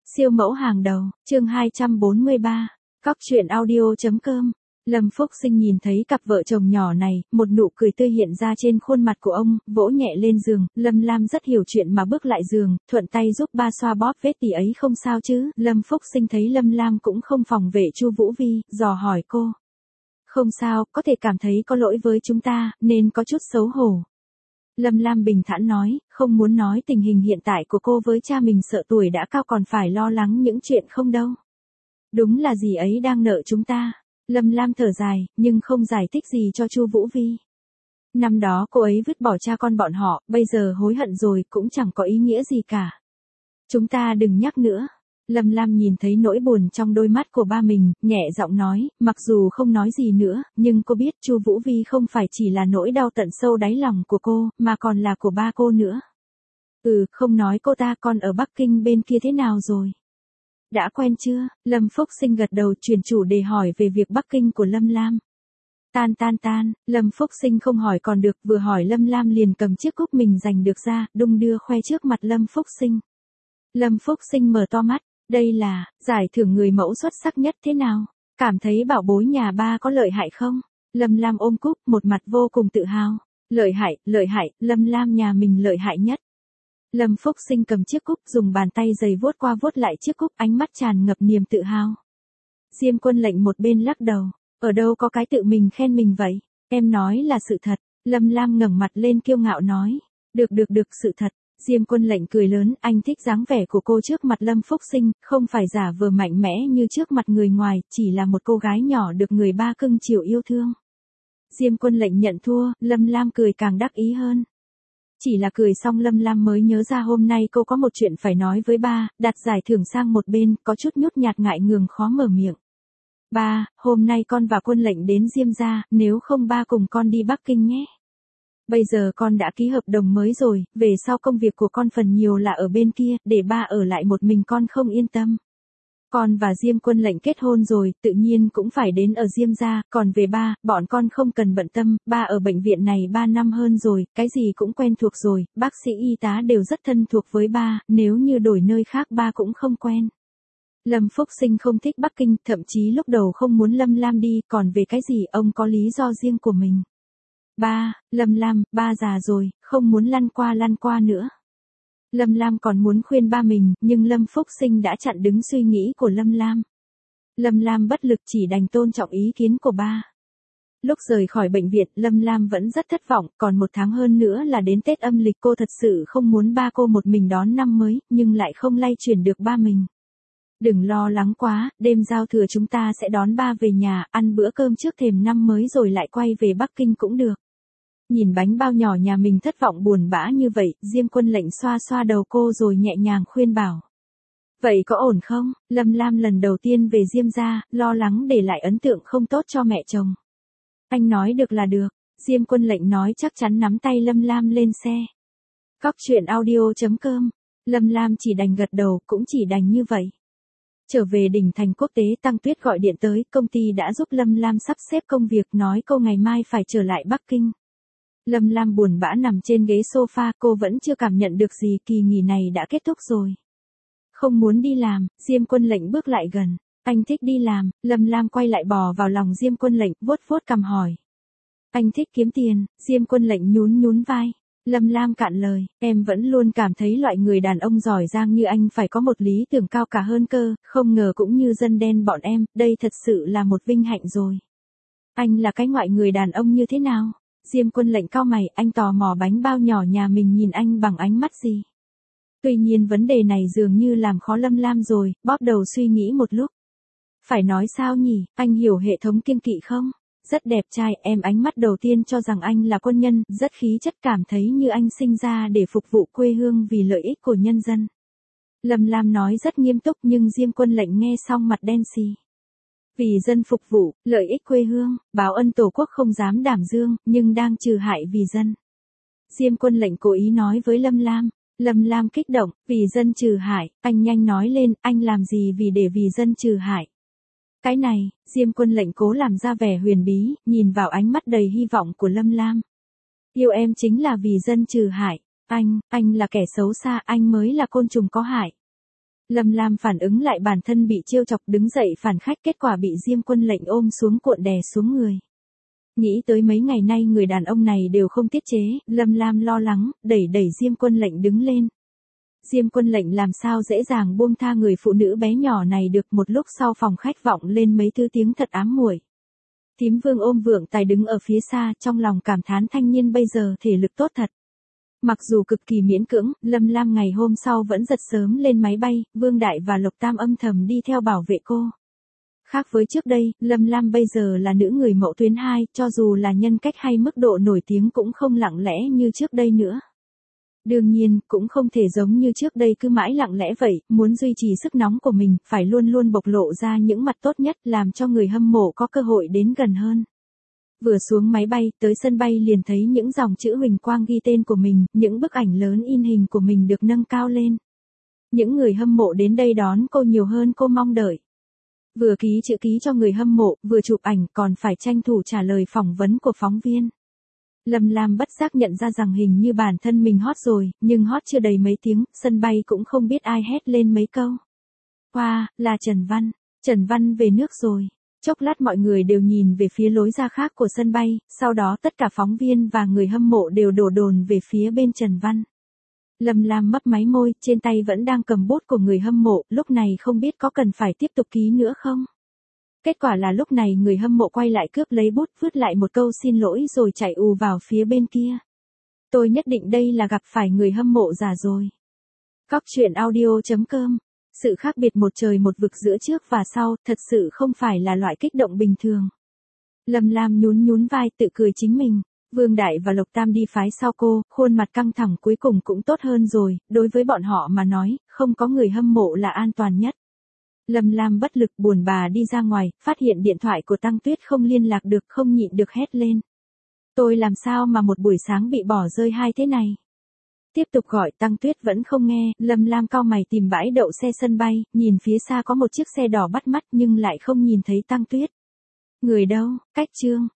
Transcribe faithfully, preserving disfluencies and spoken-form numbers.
Siêu mẫu hàng đầu, chương hai trăm bốn mươi ba, cóc truyện audio.com. Lâm Phúc Sinh nhìn thấy cặp vợ chồng nhỏ này, một nụ cười tươi hiện ra trên khuôn mặt của ông, vỗ nhẹ lên giường, Lâm Lam rất hiểu chuyện mà bước lại giường, thuận tay giúp ba xoa bóp vết tỉ ấy không sao chứ. Lâm Phúc Sinh thấy Lâm Lam cũng không phòng vệ Chu Vũ Vi, dò hỏi cô. Không sao, có thể cảm thấy có lỗi với chúng ta, nên có chút xấu hổ. Lâm Lam bình thản nói, không muốn nói tình hình hiện tại của cô với cha mình, sợ tuổi đã cao còn phải lo lắng những chuyện không đâu. Đúng là dì ấy đang nợ chúng ta. Lâm Lam thở dài, nhưng không giải thích gì cho Chu Vũ Vi. Năm đó cô ấy vứt bỏ cha con bọn họ, bây giờ hối hận rồi cũng chẳng có ý nghĩa gì cả. Chúng ta đừng nhắc nữa. Lâm Lam nhìn thấy nỗi buồn trong đôi mắt của ba mình, nhẹ giọng nói, mặc dù không nói gì nữa, nhưng cô biết Chu Vũ Vi không phải chỉ là nỗi đau tận sâu đáy lòng của cô, mà còn là của ba cô nữa. Ừ, không nói cô ta còn ở Bắc Kinh bên kia thế nào rồi? Đã quen chưa? Lâm Phúc Sinh gật đầu, chuyển chủ đề hỏi về việc Bắc Kinh của Lâm Lam. Tan tan tan, Lâm Phúc Sinh không hỏi còn được, vừa hỏi Lâm Lam liền cầm chiếc cúp mình giành được ra, đung đưa khoe trước mặt Lâm Phúc Sinh. Lâm Phúc Sinh mở to mắt, đây là giải thưởng người mẫu xuất sắc nhất thế nào? Cảm thấy bảo bối nhà ba có lợi hại không? Lâm Lam ôm cúp, một mặt vô cùng tự hào. Lợi hại, lợi hại, Lâm Lam nhà mình lợi hại nhất. Lâm Phúc Sinh cầm chiếc cúp, dùng bàn tay dày vuốt qua vuốt lại chiếc cúp, ánh mắt tràn ngập niềm tự hào. Diêm Quân Lệnh một bên lắc đầu, ở đâu có cái tự mình khen mình vậy, em nói là sự thật. Lâm Lam ngẩng mặt lên kiêu ngạo nói, được được được, sự thật. Diêm Quân Lệnh cười lớn, anh thích dáng vẻ của cô trước mặt Lâm Phúc Sinh, không phải giả vờ mạnh mẽ như trước mặt người ngoài, chỉ là một cô gái nhỏ được người ba cưng chiều yêu thương. Diêm Quân Lệnh nhận thua, Lâm Lam cười càng đắc ý hơn. Chỉ là cười xong Lâm Lam mới nhớ ra hôm nay cô có một chuyện phải nói với ba, đặt giải thưởng sang một bên, có chút nhút nhát ngại ngùng khó mở miệng. Ba, hôm nay con và Quân Lệnh đến Diêm gia, nếu không ba cùng con đi Bắc Kinh nhé. Bây giờ con đã ký hợp đồng mới rồi, về sau công việc của con phần nhiều là ở bên kia, để ba ở lại một mình con không yên tâm. Con và Diêm Quân Lệnh kết hôn rồi, tự nhiên cũng phải đến ở Diêm gia, còn về ba, bọn con không cần bận tâm, ba ở bệnh viện này ba năm hơn rồi, cái gì cũng quen thuộc rồi, bác sĩ y tá đều rất thân thuộc với ba, nếu như đổi nơi khác ba cũng không quen. Lâm Phúc Sinh không thích Bắc Kinh, thậm chí lúc đầu không muốn Lâm Lam đi, còn về cái gì ông có lý do riêng của mình. Ba, Lâm Lam, ba già rồi, không muốn lăn qua lăn qua nữa. Lâm Lam còn muốn khuyên ba mình, nhưng Lâm Phúc Sinh đã chặn đứng suy nghĩ của Lâm Lam. Lâm Lam bất lực chỉ đành tôn trọng ý kiến của ba. Lúc rời khỏi bệnh viện, Lâm Lam vẫn rất thất vọng, còn một tháng hơn nữa là đến Tết âm lịch, cô thật sự không muốn ba cô một mình đón năm mới, nhưng lại không lay chuyển được ba mình. Đừng lo lắng quá, đêm giao thừa chúng ta sẽ đón ba về nhà, ăn bữa cơm trước thềm năm mới rồi lại quay về Bắc Kinh cũng được. Nhìn bánh bao nhỏ nhà mình thất vọng buồn bã như vậy, Diêm Quân Lệnh xoa xoa đầu cô rồi nhẹ nhàng khuyên bảo. Vậy có ổn không? Lâm Lam lần đầu tiên về Diêm gia, lo lắng để lại ấn tượng không tốt cho mẹ chồng. Anh nói được là được, Diêm Quân Lệnh nói chắc chắn, nắm tay Lâm Lam lên xe. Cóc truyện audio.com. Lâm Lam chỉ đành gật đầu, cũng chỉ đành như vậy. Trở về đỉnh thành quốc tế, Tăng Tuyết gọi điện tới, công ty đã giúp Lâm Lam sắp xếp công việc, nói cô ngày mai phải trở lại Bắc Kinh. Lâm Lam buồn bã nằm trên ghế sofa, cô vẫn chưa cảm nhận được gì, kỳ nghỉ này đã kết thúc rồi. Không muốn đi làm, Diêm Quân Lệnh bước lại gần. Anh thích đi làm, Lâm Lam quay lại bò vào lòng Diêm Quân Lệnh, vuốt vuốt cằm hỏi. Anh thích kiếm tiền, Diêm Quân Lệnh nhún nhún vai. Lâm Lam cạn lời, em vẫn luôn cảm thấy loại người đàn ông giỏi giang như anh phải có một lý tưởng cao cả hơn cơ, không ngờ cũng như dân đen bọn em, đây thật sự là một vinh hạnh rồi. Anh là cái ngoại người đàn ông như thế nào? Diêm Quân Lệnh cau mày, anh tò mò bánh bao nhỏ nhà mình nhìn anh bằng ánh mắt gì. Tuy nhiên vấn đề này dường như làm khó Lâm Lam rồi, bóp đầu suy nghĩ một lúc. Phải nói sao nhỉ, anh hiểu hệ thống kiêng kỵ không? Rất đẹp trai, em ánh mắt đầu tiên cho rằng anh là quân nhân, rất khí chất, cảm thấy như anh sinh ra để phục vụ quê hương vì lợi ích của nhân dân. Lâm Lam nói rất nghiêm túc, nhưng Diêm Quân Lệnh nghe xong mặt đen xì. Vì dân phục vụ, lợi ích quê hương, báo ân tổ quốc không dám đảm dương, nhưng đang trừ hại vì dân. Diêm Quân Lệnh cố ý nói với Lâm Lam. Lâm Lam kích động, vì dân trừ hại, anh nhanh nói lên, anh làm gì vì để vì dân trừ hại. Cái này, Diêm Quân Lệnh cố làm ra vẻ huyền bí, nhìn vào ánh mắt đầy hy vọng của Lâm Lam. Yêu em chính là vì dân trừ hại, anh, anh là kẻ xấu xa, anh mới là côn trùng có hại. Lâm Lam phản ứng lại bản thân bị trêu chọc đứng dậy phản khách, kết quả bị Diêm Quân Lệnh ôm xuống cuộn đè xuống người. Nghĩ tới mấy ngày nay người đàn ông này đều không tiết chế, Lâm Lam lo lắng, đẩy đẩy Diêm Quân Lệnh đứng lên. Diêm Quân Lệnh làm sao dễ dàng buông tha người phụ nữ bé nhỏ này được. Một lúc sau phòng khách vọng lên mấy thứ tiếng thật ám muội. Thím Vương ôm Vượng Tài đứng ở phía xa, trong lòng cảm thán thanh niên bây giờ thể lực tốt thật. Mặc dù cực kỳ miễn cưỡng, Lâm Lam ngày hôm sau vẫn giật sớm lên máy bay, Vương Đại và Lộc Tam âm thầm đi theo bảo vệ cô. Khác với trước đây, Lâm Lam bây giờ là nữ người mẫu tuyến hai, cho dù là nhân cách hay mức độ nổi tiếng cũng không lặng lẽ như trước đây nữa. Đương nhiên, cũng không thể giống như trước đây cứ mãi lặng lẽ vậy, muốn duy trì sức nóng của mình, phải luôn luôn bộc lộ ra những mặt tốt nhất làm cho người hâm mộ có cơ hội đến gần hơn. Vừa xuống máy bay, tới sân bay liền thấy những dòng chữ huỳnh quang ghi tên của mình, những bức ảnh lớn in hình của mình được nâng cao lên. Những người hâm mộ đến đây đón cô nhiều hơn cô mong đợi. Vừa ký chữ ký cho người hâm mộ, vừa chụp ảnh còn phải tranh thủ trả lời phỏng vấn của phóng viên. Lâm Lam bất giác nhận ra rằng hình như bản thân mình hot rồi, nhưng hot chưa đầy mấy tiếng, sân bay cũng không biết ai hét lên mấy câu. Wow, là Trần Văn, Trần Văn về nước rồi. Chốc lát mọi người đều nhìn về phía lối ra khác của sân bay, sau đó tất cả phóng viên và người hâm mộ đều đổ dồn về phía bên Trần Văn. Lâm Lam mấp máy môi, trên tay vẫn đang cầm bút của người hâm mộ, lúc này không biết có cần phải tiếp tục ký nữa không? Kết quả là lúc này người hâm mộ quay lại cướp lấy bút, vứt lại một câu xin lỗi rồi chạy ù vào phía bên kia. Tôi nhất định đây là gặp phải người hâm mộ già rồi. Cóc truyện audio chấm com. Sự khác biệt một trời một vực giữa trước và sau, thật sự không phải là loại kích động bình thường. Lâm Lam nhún nhún vai tự cười chính mình. Vương Đại và Lộc Tam đi phái sau cô, khuôn mặt căng thẳng cuối cùng cũng tốt hơn rồi, đối với bọn họ mà nói, không có người hâm mộ là an toàn nhất. Lâm Lam bất lực buồn bà đi ra ngoài, phát hiện điện thoại của Tăng Tuyết không liên lạc được, không nhịn được hét lên. Tôi làm sao mà một buổi sáng bị bỏ rơi hai thế này? Tiếp tục gọi Tăng Tuyết vẫn không nghe, Lâm Lam cau mày tìm bãi đậu xe sân bay, nhìn phía xa có một chiếc xe đỏ bắt mắt nhưng lại không nhìn thấy Tăng Tuyết. Người đâu, cách Trương,